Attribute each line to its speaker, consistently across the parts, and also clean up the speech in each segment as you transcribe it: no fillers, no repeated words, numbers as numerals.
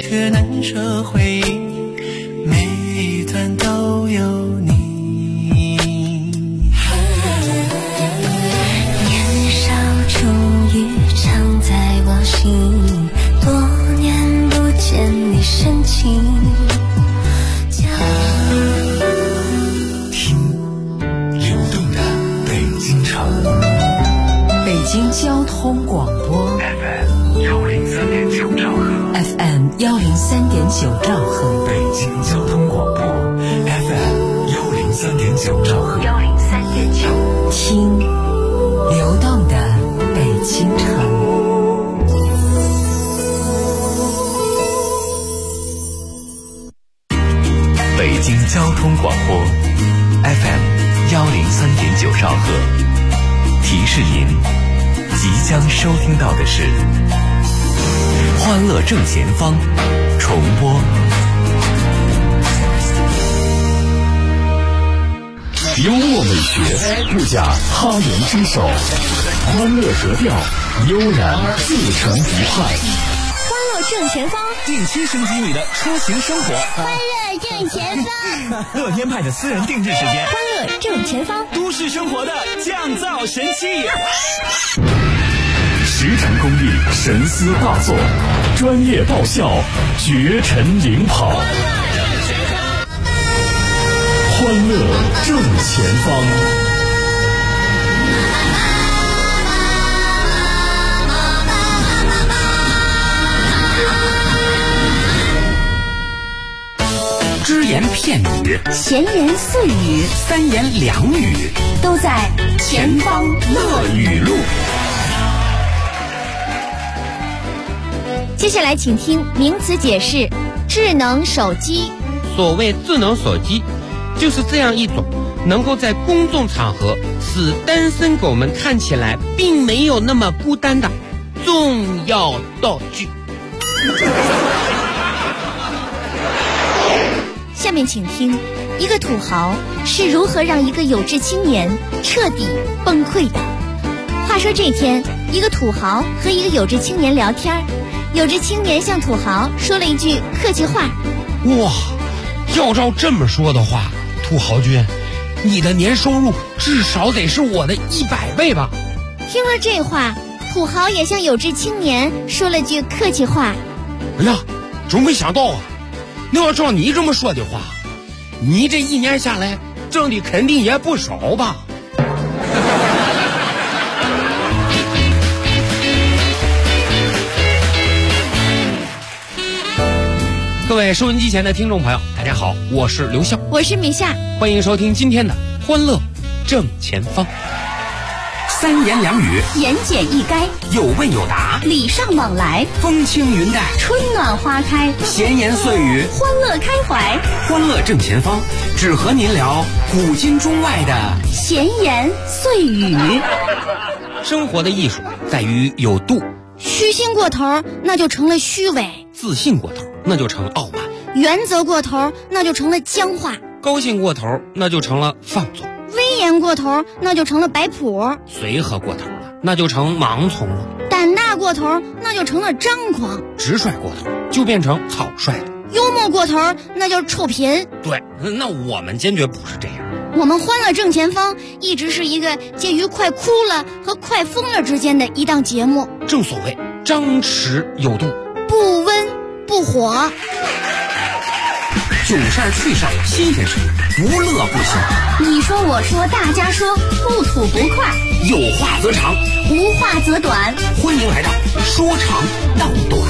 Speaker 1: 个难舍回忆，每一段都有你。
Speaker 2: 年少终于常在往昔，多年不见你深情。
Speaker 3: 北京交通广播
Speaker 4: FM 103.9兆赫
Speaker 3: FM 103.9兆赫，
Speaker 4: 北京交通广播 FM 103.9兆赫
Speaker 2: 103.9，
Speaker 3: 听流动的北京城。
Speaker 4: 北京交通广播 FM 103.9兆赫，提示您即将收听到的是欢乐正前方重播。幽默美学不假他人之手，欢乐格调悠然自成一派。
Speaker 5: 欢乐正前方，
Speaker 6: 定期升级你的出行生活。
Speaker 5: 欢乐正前方，
Speaker 6: 乐天派的私人定制时间。
Speaker 5: 欢乐正前方，
Speaker 6: 都市生活的降噪神器。
Speaker 4: 实诚公益，神思大作，专业爆笑，绝尘领跑。欢乐正前方。
Speaker 6: 只言片语，
Speaker 5: 闲言碎语，
Speaker 6: 三言两语，
Speaker 5: 都在前方
Speaker 6: 乐语录。
Speaker 5: 接下来请听名词解释：智能手机。
Speaker 7: 所谓智能手机，就是这样一种能够在公众场合使单身狗们看起来并没有那么孤单的重要道具。
Speaker 5: 下面请听一个土豪是如何让一个有志青年彻底崩溃的。话说这天，一个土豪和一个有志青年聊天，有志青年向土豪说了一句客气话：
Speaker 7: 哇，要照这么说的话，土豪君，你的年收入至少得是我的100倍吧。
Speaker 5: 听了这话，土豪也向有志青年说了句客气话：
Speaker 7: 哎呀，真没想到啊，那要照你这么说的话，你这一年下来挣的肯定也不少吧。各位收音机前的听众朋友，大家好，我是刘笑，
Speaker 5: 我是米夏，
Speaker 7: 欢迎收听今天的欢乐正前方。
Speaker 6: 三言两语，
Speaker 5: 言简意赅，
Speaker 6: 有问有答，
Speaker 5: 礼尚往来，
Speaker 6: 风轻云淡，
Speaker 5: 春暖花开，
Speaker 6: 闲言碎语，
Speaker 5: 欢乐开怀。
Speaker 6: 欢乐正前方，只和您聊古今中外的
Speaker 5: 闲言碎语。
Speaker 7: 生活的艺术在于有度，
Speaker 5: 虚心过头那就成了虚伪，
Speaker 7: 自信过头那就成傲慢，
Speaker 5: 原则过头那就成了僵化，
Speaker 7: 高兴过头那就成了放纵，
Speaker 5: 威严过头那就成了摆谱，
Speaker 7: 随和过头了那就成盲从了，
Speaker 5: 胆大过头那就成了张狂，
Speaker 7: 直率过头就变成草率了，
Speaker 5: 幽默过头那叫臭贫。
Speaker 7: 对，那我们坚决不是这样。
Speaker 5: 我们欢乐正前方一直是一个介于快哭了和快疯了之间的一档节目，
Speaker 7: 正所谓张弛有度，
Speaker 5: 不温不火，
Speaker 6: 囧事儿趣事儿新鲜事儿，不乐不行。
Speaker 5: 你说我说大家说，不吐不快，
Speaker 6: 有话则长，
Speaker 5: 无话则短，
Speaker 6: 欢迎来到说长道短。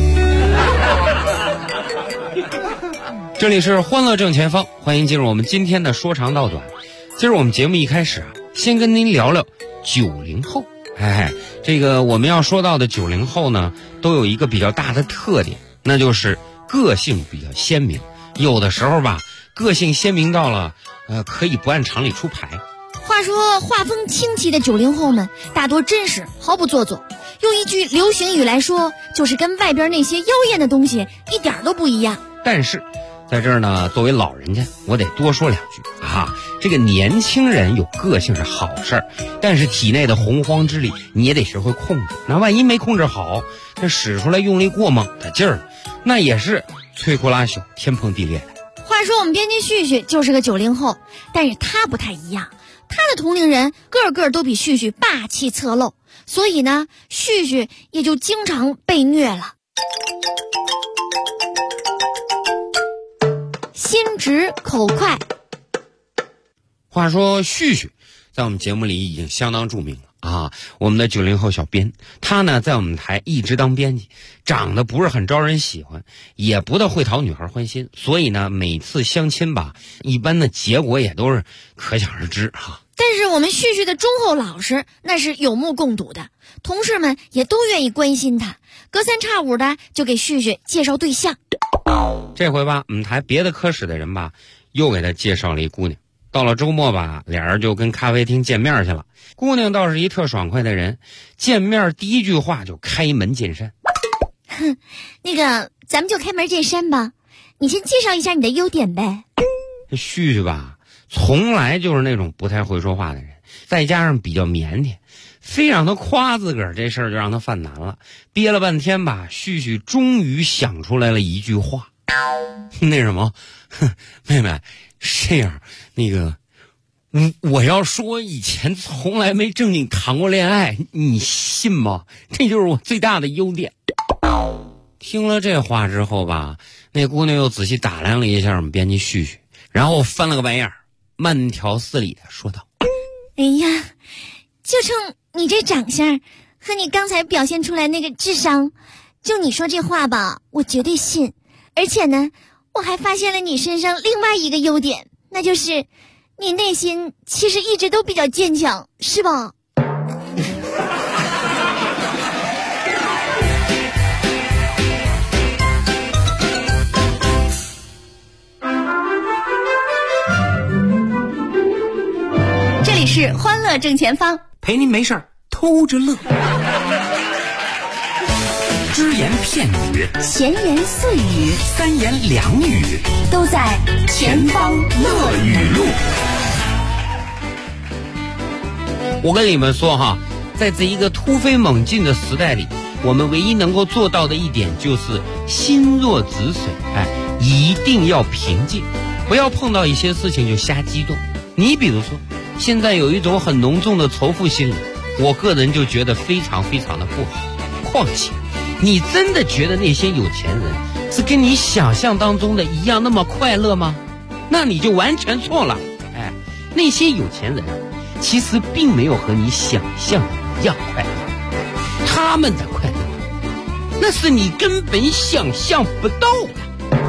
Speaker 7: 这里是欢乐正前方，欢迎进入我们今天的说长道短。今儿我们节目一开始先跟您聊聊90后。这个我们要说到的90后呢，都有一个比较大的特点，那就是个性比较鲜明。有的时候吧，个性鲜明到了可以不按常理出牌。
Speaker 5: 话说画风清奇的90后们大多真实，毫不做作。用一句流行语来说，就是跟外边那些妖艳的东西一点都不一样。
Speaker 7: 但是在这儿呢，作为老人家，我得多说两句啊。这个年轻人有个性是好事儿，但是体内的洪荒之力你也得学会控制。那万一没控制好，那使出来用力过猛的劲儿，那也是摧枯拉朽、天崩地裂的。
Speaker 5: 话说我们编辑旭旭就是个90后，但是他不太一样，他的同龄人个个都比旭旭霸气侧漏，所以呢，旭旭也就经常被虐了。心直口快。
Speaker 7: 话说旭旭在我们节目里已经相当著名了啊，我们的90后小编，他呢在我们台一直当编辑，长得不是很招人喜欢，也不大会讨女孩欢心，所以呢每次相亲吧，一般的结果也都是可想而知哈。
Speaker 5: 但是我们旭旭的忠厚老实那是有目共睹的，同事们也都愿意关心他，隔三差五的就给旭旭介绍对象。
Speaker 7: 这回吧，我们台别的科室的人吧，又给他介绍了一姑娘。到了周末吧，俩人就跟咖啡厅见面去了。姑娘倒是一特爽快的人，见面第一句话就开门见山。
Speaker 5: 那个，咱们就开门见山吧，你先介绍一下你的优点呗。
Speaker 7: 旭旭吧，从来就是那种不太会说话的人，再加上比较腼腆，非让他夸自个儿，这事儿就让他犯难了。憋了半天吧，旭旭终于想出来了一句话。那什么，妹妹，是这样，那个，我要说以前从来没正经谈过恋爱，你信吗？这就是我最大的优点。听了这话之后吧，那姑娘又仔细打量了一下我们编辑旭旭，然后翻了个白眼，慢条斯理的说道：
Speaker 5: 哎呀，就冲你这长相和你刚才表现出来那个智商，就你说这话吧，我绝对信。而且呢，我还发现了你身上另外一个优点，那就是你内心其实一直都比较坚强，是吧？这里是欢乐正前方，
Speaker 6: 陪您没事儿偷着乐。只言片语，
Speaker 2: 闲言碎语，
Speaker 6: 三言两语，
Speaker 2: 都在前方乐语录。
Speaker 7: 我跟你们说哈，在这一个突飞猛进的时代里，我们唯一能够做到的一点就是心若止水，一定要平静，不要碰到一些事情就瞎激动。你比如说，现在有一种很浓重的仇富心理，我个人就觉得非常非常的不好。况且你真的觉得那些有钱人是跟你想象当中的一样那么快乐吗？那你就完全错了。那些有钱人其实并没有和你想象的一样快乐，他们的快乐那是你根本想象不到的。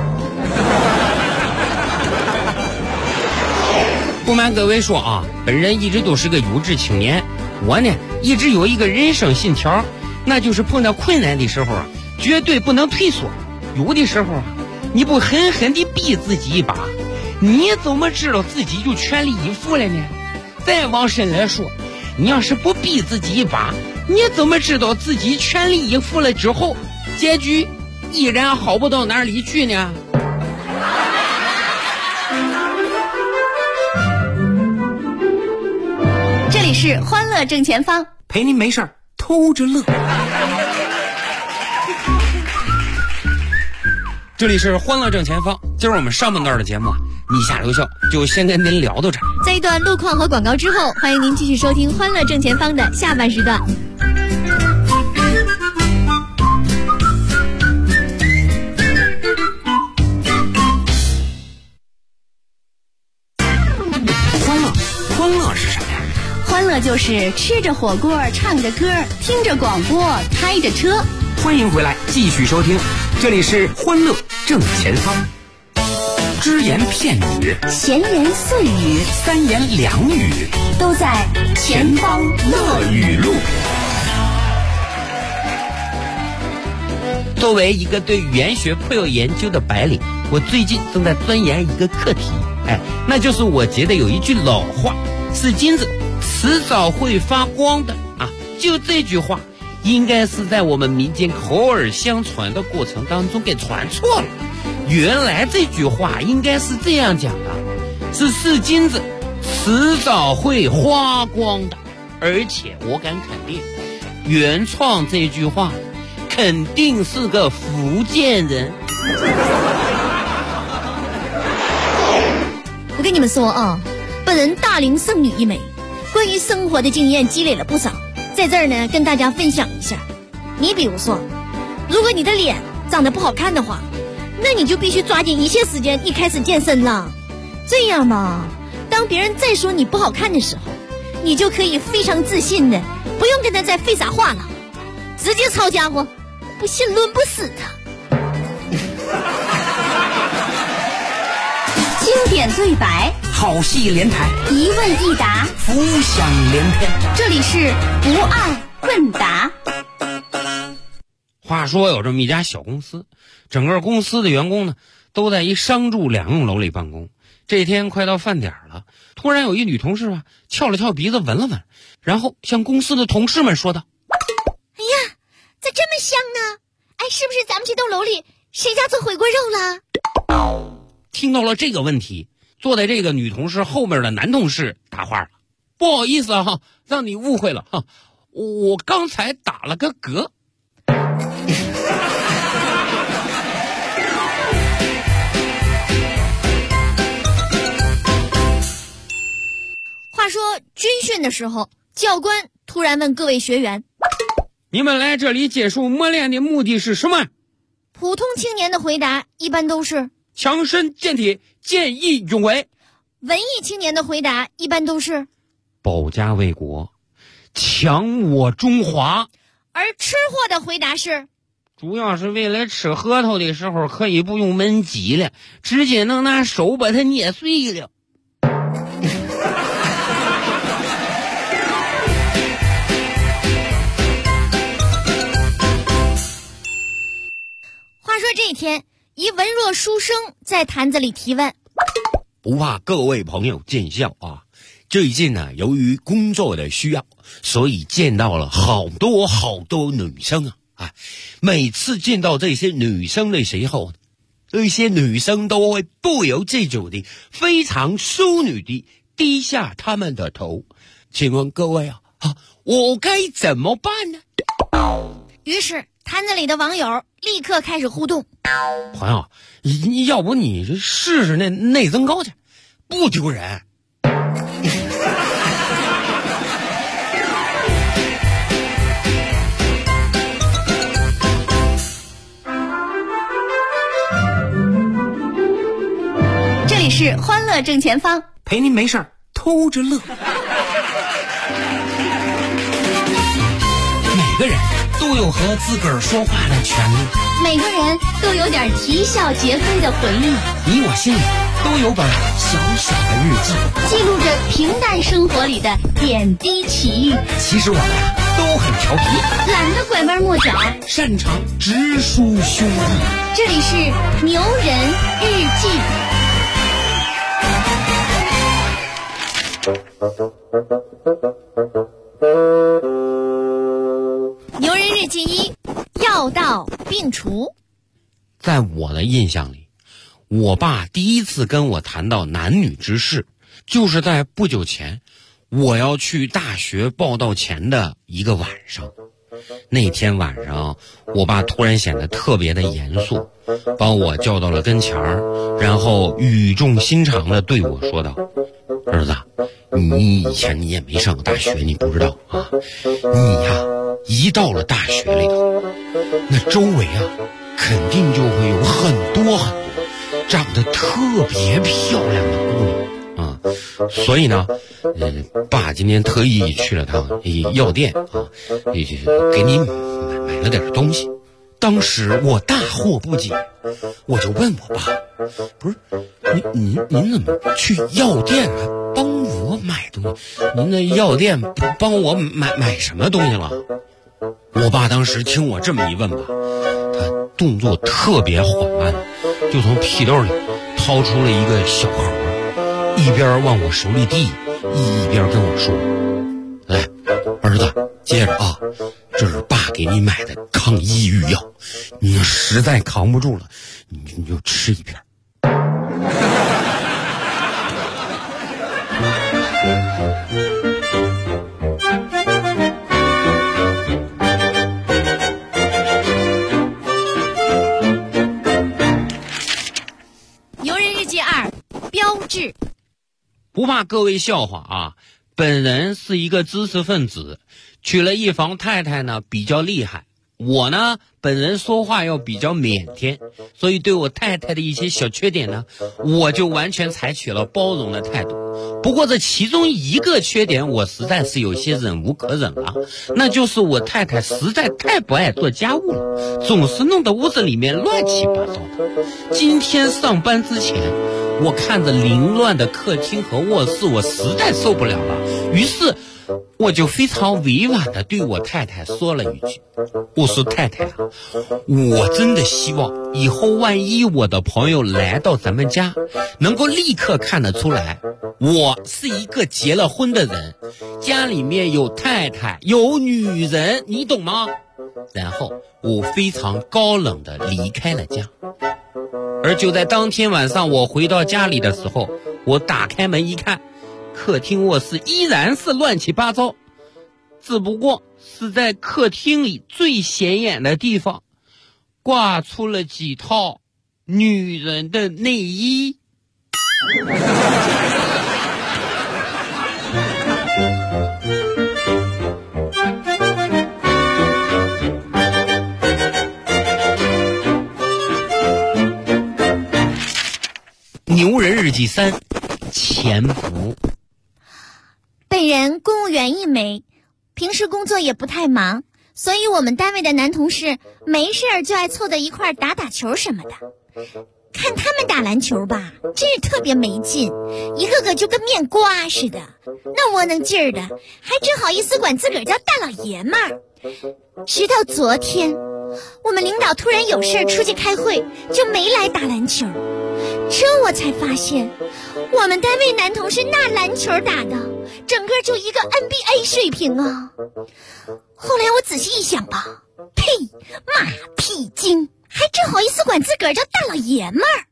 Speaker 7: 不瞒各位说啊，本人一直都是个有志青年，我呢一直有一个人生信条，那就是碰到困难的时候绝对不能退缩。有的时候你不狠狠地逼自己一把，你怎么知道自己就全力以赴了呢？再往深来说，你要是不逼自己一把，你怎么知道自己全力以赴了之后，结局依然好不到哪里去呢？
Speaker 5: 这里是欢乐正前方，
Speaker 6: 陪您没事儿偷着乐。
Speaker 7: 这里是欢乐正前方，今儿我们上半段的节目你下留校就先跟您聊到这儿。
Speaker 5: 在一段路况和广告之后，欢迎您继续收听欢乐正前方的下半时段。
Speaker 6: 欢乐是什么呀？
Speaker 2: 欢乐就是吃着火锅，唱着歌，听着广播，开着车。
Speaker 6: 欢迎回来，继续收听，这里是欢乐正前方。只言片语，
Speaker 2: 闲言碎语，
Speaker 6: 三言两语，
Speaker 2: 都在前方乐语录。
Speaker 7: 作为一个对语言学颇有研究的白领，我最近正在钻研一个课题，那就是我觉得有一句老话是金子迟早会发光的啊，就这句话应该是在我们民间口耳相传的过程当中给传错了。 原来这句话应该是这样讲的，是是金子迟早会花光的，而且我敢肯定，原创这句话肯定是个福建人。
Speaker 5: 我跟你们说啊，本人大龄剩女一枚，关于生活的经验积累了不少，在这儿呢跟大家分享一下。你比如说，如果你的脸长得不好看的话，那你就必须抓紧一切时间，你开始健身了。这样嘛，当别人再说你不好看的时候，你就可以非常自信的，不用跟他再费啥话了，直接抄家伙，不信抡不死他。
Speaker 2: 经典对白，
Speaker 6: 好戏连台，
Speaker 2: 一问一答，
Speaker 6: 浮想联翩。
Speaker 2: 这里是不二问答。
Speaker 7: 话说有这么一家小公司，整个公司的员工呢都在一商住两用楼里办公。这天快到饭点了，突然有一女同事吧翘了翘鼻子闻了闻，然后向公司的同事们说道：
Speaker 5: 哎呀，咋这么香呢？哎，是不是咱们这栋楼里谁家做回锅肉了？
Speaker 7: 听到了这个问题，坐在这个女同事后面的男同事搭话了：不好意思啊，让你误会了哈，我刚才打了个嗝。
Speaker 5: 话说军训的时候，教官突然问各位学员：
Speaker 7: 你们来这里接受磨练的目的是什么？
Speaker 5: 普通青年的回答一般都是
Speaker 7: 强身健体，见义勇为。
Speaker 5: 文艺青年的回答一般都是
Speaker 7: 保家卫国，强我中华。
Speaker 5: 而吃货的回答是
Speaker 7: 主要是为了吃核桃的时候可以不用焖急了，直接能拿手把它捏碎了。
Speaker 5: 话说这天，一文弱书生在坛子里提问：
Speaker 8: 不怕各位朋友见笑啊，最近呢，由于工作的需要，所以见到了好多女生啊！每次见到这些女生的时候，这些女生都会不由自主的、非常淑女的低下她们的头。请问各位我该怎么办呢？
Speaker 5: 于是坛子里的网友立刻开始互动：
Speaker 7: 朋友，要不你试试那内增高去，不丢人。
Speaker 2: 这里是欢乐正前方，
Speaker 6: 陪您没事偷着乐。每个人都有和自个儿说话的权利，
Speaker 2: 每个人都有点啼笑皆非的回忆，
Speaker 6: 你我心里都有本小小的日记，
Speaker 2: 记录着平淡生活里的点滴奇遇。
Speaker 6: 其实我们都很调皮，
Speaker 2: 懒得拐弯抹角，
Speaker 6: 擅长直抒胸臆。
Speaker 2: 这里是牛人日记。
Speaker 5: 牛人日记1：药到病除。
Speaker 7: 在我的印象里，我爸第一次跟我谈到男女之事，就是在不久前我要去大学报到前的一个晚上。那天晚上，我爸突然显得特别的严肃，把我叫到了跟前儿，然后语重心长地对我说道：儿子，你以前你也没上过大学，你不知道啊，你呀一到了大学里头，那周围肯定就会有很多长得特别漂亮的姑娘啊，所以呢，爸今天特意去了趟药店啊，给你买了点东西。当时我大惑不解，我就问我爸：不是，您怎么去药店帮我买东西？您那药店帮我买什么东西了？我爸当时听我这么一问吧，他动作特别缓慢，就从屁兜里掏出了一个小盒，一边往我手里递，一边跟我说：来，儿子，接着这是爸给你买的抗抑郁药，
Speaker 8: 你实在扛不住了，你就吃一片。
Speaker 5: 游人日记2，标志。
Speaker 7: 不怕各位笑话啊，本人是一个知识分子，娶了一房太太呢比较厉害。我呢，本人说话要比较腼腆，所以对我太太的一些小缺点呢，我就完全采取了包容的态度。不过这其中一个缺点，我实在是有些忍无可忍了，那就是我太太实在太不爱做家务了，总是弄得屋子里面乱七八糟的。今天上班之前，我看着凌乱的客厅和卧室，我实在受不了了，于是我就非常委婉地对我太太说了一句，我说太太啊，我真的希望以后万一我的朋友来到咱们家，能够立刻看得出来我是一个结了婚的人，家里面有太太有女人，你懂吗？然后我非常高冷地离开了家。而就在当天晚上我回到家里的时候，我打开门一看，客厅卧室依然是乱七八糟，只不过是在客厅里最显眼的地方挂出了几套女人的内衣。牛人日记3，潜伏。
Speaker 5: 本人公务员一枚，平时工作也不太忙，所以我们单位的男同事没事就爱凑在一块打打球什么的。看他们打篮球吧，真是特别没劲，一个个就跟面瓜似的，那窝囊劲儿的，还真好意思管自个儿叫大老爷们儿。直到昨天，我们领导突然有事出去开会，就没来打篮球。这我才发现，我们单位男同事那篮球打的，整个就一个 NBA 水平啊！后来我仔细一想吧，呸，马屁精，还真好意思管自个儿叫大老爷们儿。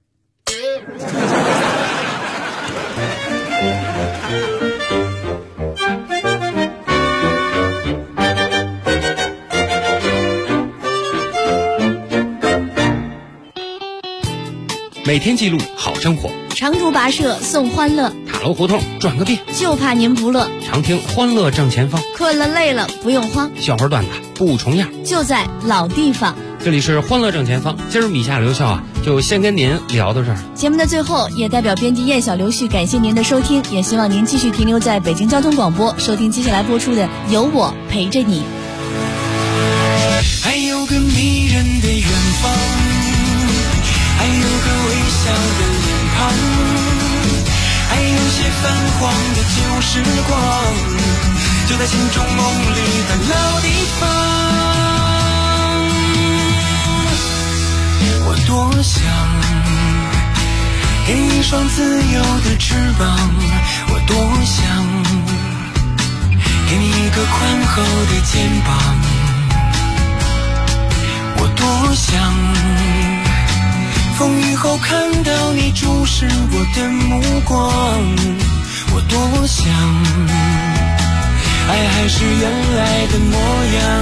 Speaker 7: 每天记录好生活，
Speaker 5: 长途跋涉送欢乐，
Speaker 7: 塔楼胡同转个遍，
Speaker 5: 就怕您不乐。
Speaker 7: 常听欢乐正前方，
Speaker 5: 困了累了不用慌，
Speaker 7: 笑话段子不重样，
Speaker 5: 就在老地方。
Speaker 7: 这里是欢乐正前方，今儿米夏刘笑啊，就先跟您聊到这儿。
Speaker 9: 节目的最后，也代表编辑燕小刘旭感谢您的收听，也希望您继续停留在北京交通广播，收听接下来播出的《有我陪着你》。
Speaker 1: 还有个迷人的远方，还有个微笑的脸庞，还有些泛黄的旧时光，就在心中梦里的老地方。我多想给你一双自由的翅膀，我多想给你一个宽厚的肩膀，我多想风雨后看到你注视我的目光，我多想爱还是原来的模样，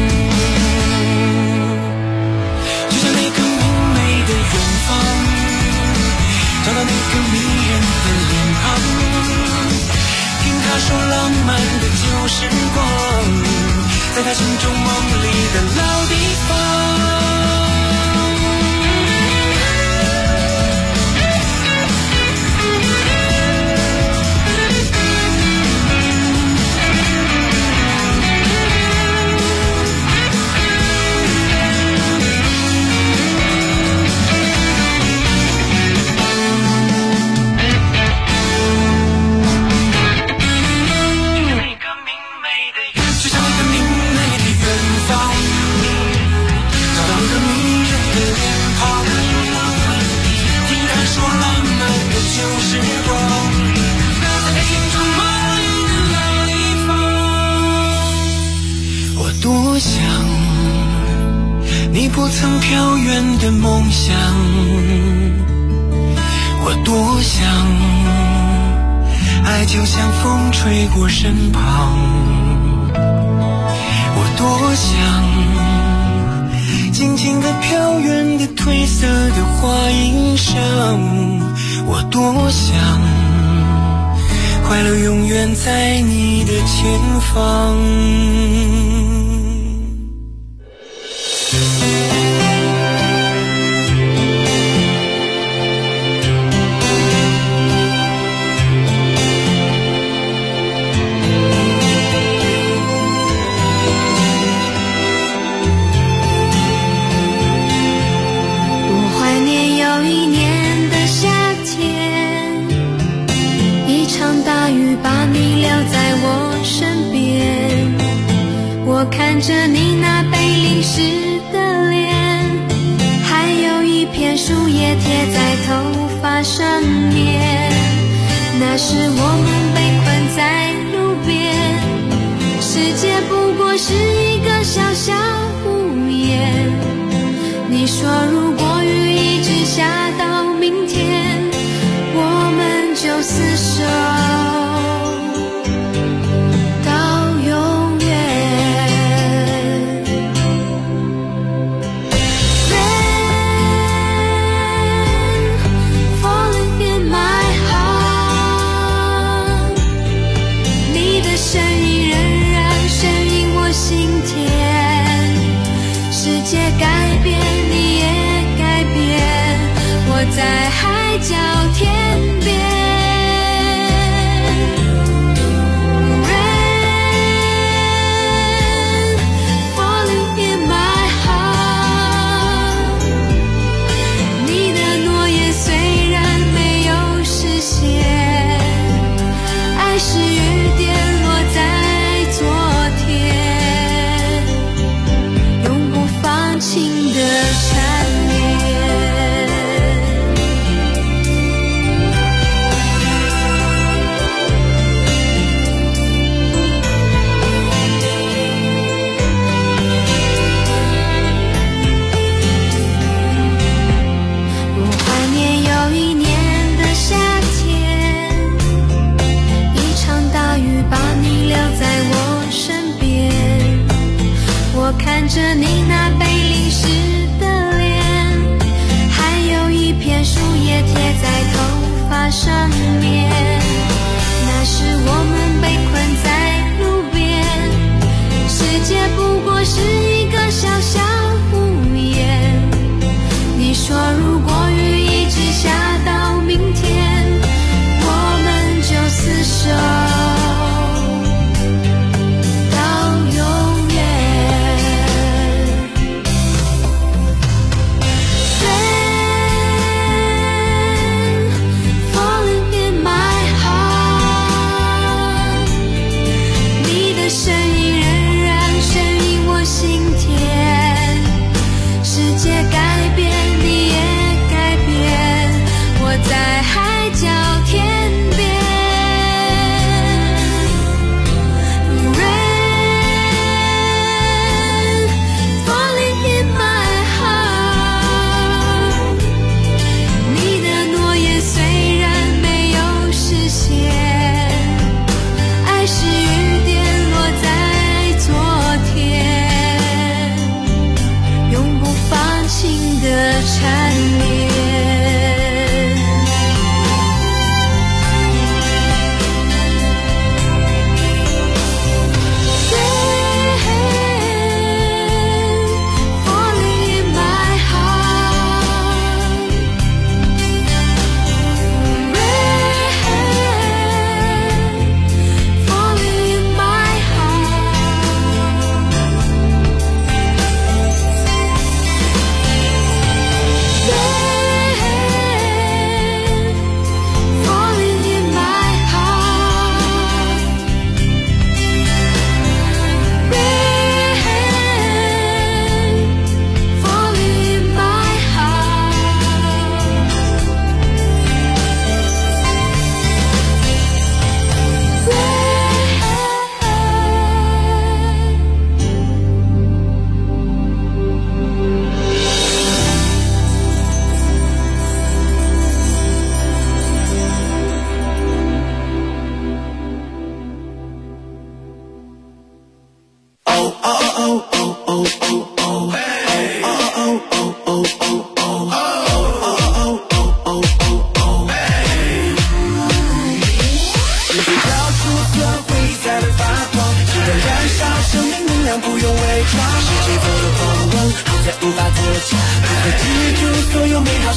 Speaker 1: 就像那个明媚的远方，找到那个迷人的脸庞，听他说浪漫的旧时光，在他心中梦里的老地方。就像那个明媚的远方， 不曾飘远的梦想，我多想爱就像风吹过身旁，我多想静静地飘远的褪色的花衣裳，我多想快乐永远在你的前方。
Speaker 2: 看着你那被淋湿的脸，还有一片树叶贴在头发上面，那时我们被困在路边，世界不过是一个小小屋檐。你说如果雨一直下到明天，我们就厮守在海角天边。看着你那被淋湿的脸，还有一片树叶贴在头发上面。那时我们被困在路边，世界不过是一个小小屋檐。你说如果雨一直下到明天，我们就厮守。My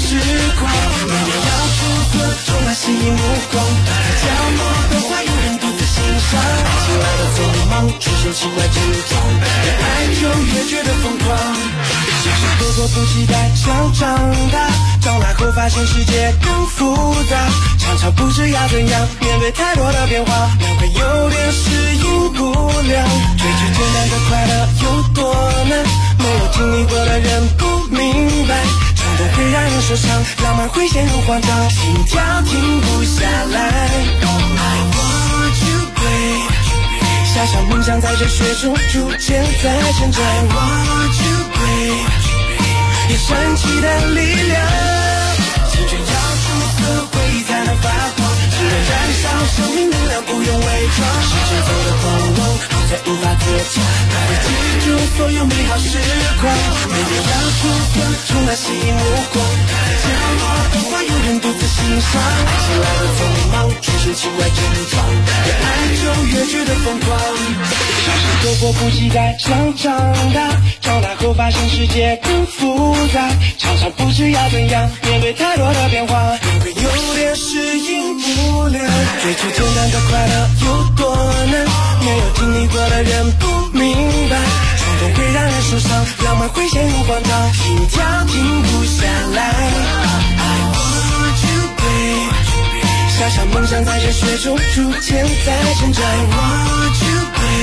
Speaker 1: 时光，没人要出色，充满吸引目光，角落的花有人独自欣赏，爱情来的匆忙，出现奇怪症状，越爱就越觉得疯狂，小时候过不期待想长大，长大后发现世界更复杂，常常不知要怎样面对太多的变化，人会有点适应不良，追求简单的快乐有多难，没有经历过的人不明白，冲动会让人受伤，浪漫会陷入慌张，心跳停不下来。I want you babe， 小小梦想在这雪中逐渐在成长。I want you babe， 有神奇的力量，青春要出色，回忆才能发光，只能燃烧生命能量，不用伪装，时间走得狂妄，好在无法作假，他会记住所有美好时光，没人要出色，充满吸引目光，角落的花有人独自欣赏，爱情来的匆忙，出现奇怪症状，越爱就越觉得疯狂，小时候过不期待想长大，长大后发现世界更复杂，常常不知要怎样面对太多的变化，人会有点适应不良，追求简单的快乐有多难，没有经历过的人不明白，冲动会让人受伤，浪漫会陷入慌张，心跳停不下来。I want you babe， 小小梦想在这雪中逐渐在成长。I want you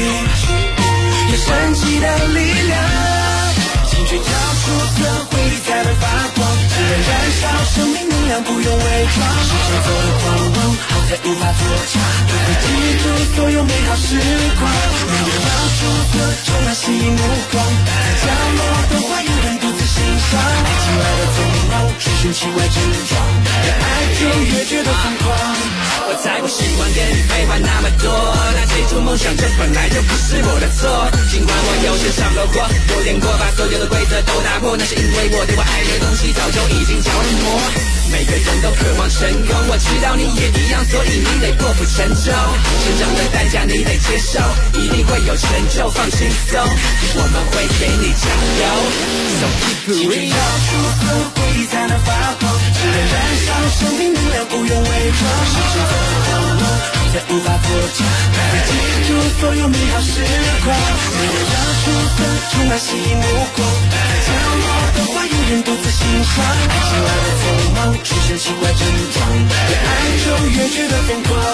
Speaker 1: babe， 有神奇的力量，青春要出色，回忆才能发光，只能燃烧生命能量，不用伪装，时间走得狂妄，好在无法作假，不会记住所有美好时光，没人要出色，充满吸引目光，角落的花有人独自欣赏，爱情来的匆忙，出现奇怪症状，越爱就越觉得疯狂，
Speaker 10: 我才不喜欢跟你废话那么多，那追逐梦想这本来就不是我的错，尽管我有些上了火，有点过把所有的规则都打破，那是因为我对我爱的东西早就已经着了魔，每个人都渴望成功，我知道你也一样，所以你得破釜沉舟，成长的代价你得接受，一定会有成就，放轻松，我们会给你加油。So keep it real，
Speaker 1: 要出色，回忆才能发光，只能燃烧生命能量，不用伪装，时间走得狂妄，好在无法作假，他会记住所有美好时光，没人要出色，充满吸引目光，角落的花有人独自欣赏，爱情来的匆忙，出现奇怪症状，越爱就越觉得疯狂。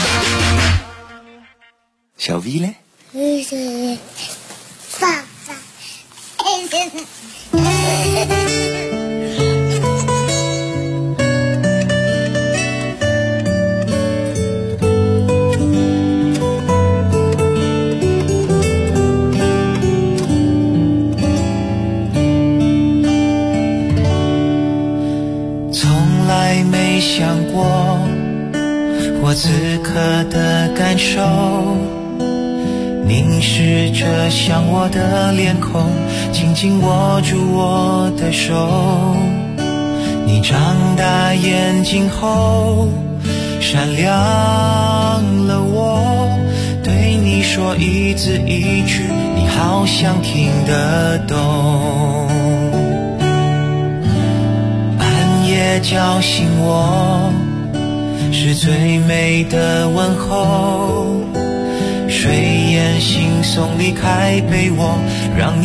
Speaker 1: 小 V 嘞？
Speaker 11: 爸爸。
Speaker 1: 从来没想过我此刻的感受，凝视着像我的脸孔，紧紧握住我的手，你长大眼睛后闪亮了我，对你说一字一句你好像听得懂，半夜叫醒我是最美的问候，睡眼惺忪离开被窝，让你